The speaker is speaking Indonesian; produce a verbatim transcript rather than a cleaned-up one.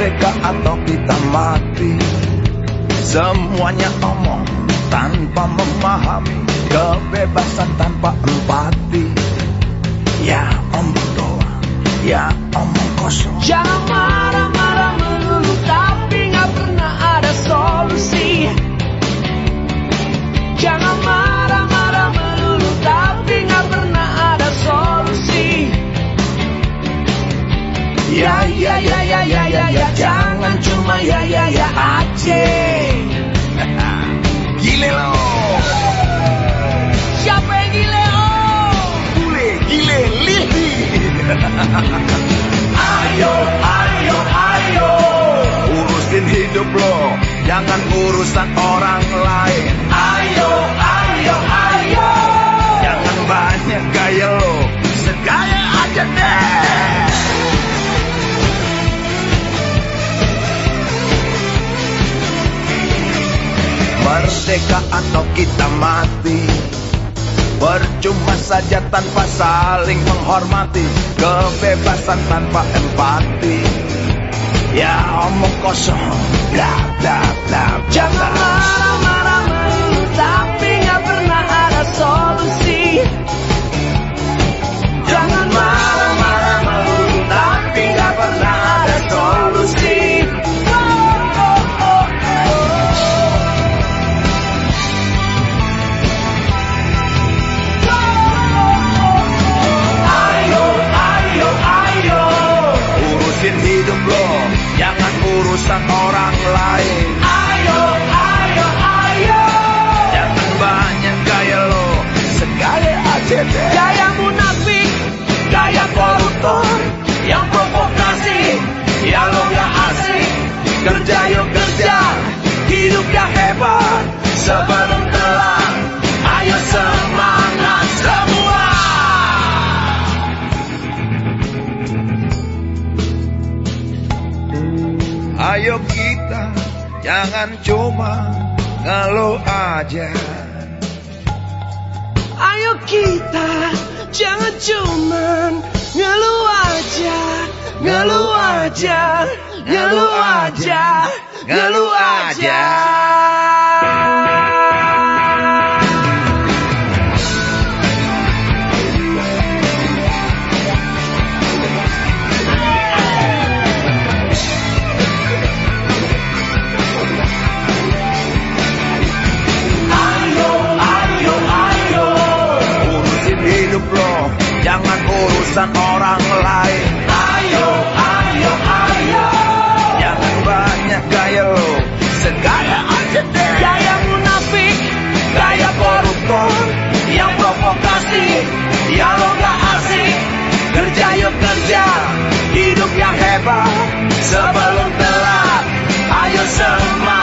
Merdeka atau kita mati, semuanya omong tanpa memahami, kebebasan tanpa empati. Ya omong doang, ya omong kosong. Jangan marah-marah melulu tapi gak pernah ada solusi. Jangan marah-marah melulu tapi gak pernah ada solusi. Ya ya ya ya ya ya ya, jangan cuma ya ya ya aja. Gile lo. Siapa yang gile oh? Gile, gile, lili. Ayo, ayo, ayo, urusin hidup lo, jangan urusan orang lain. ayo, ayo, ayo. Jangan banyak gaya lo, segaya aja deh. Merdeka atau kita mati, percuma saja tanpa saling menghormati, kebebasan tanpa empati. Ya omong kosong, bla bla bla. Jangan marah-marah melulu tapi gak pernah ada solusi. Jangan marah-marah melulu tapi gak pernah ada solusi. Oh, oh, oh, oh. Ayo, ayo, ayo, urusin hidup lo, jangan urusan orang lain. ayo, ayo, ayo. Jangan banyak gaya lo, segaya aja deh. Gaya munafik, gaya koruptor, yang provokasi, yang lo gak asik. Kerja yuk kerja, Hidup yang hebat sebelum telat. Ayo semangat semua. ayo kita jangan cuma ngeluh aja. Ayo kita jangan cuman ngeluh aja, ngeluh aja, ngeluh aja, ngeluh aja. Ayo, ayo, ayo, urusin hidup lo, jangan urusan orang lain. Ayo, ayo, ayo. Jangan banyak gaya lo, segaya aja deh. Gaya munafik, gaya koruptor, yang provokasi, yang lo gak asik. Kerja yuk kerja, hidup yang hebat sebelum telat. Ayo semangat.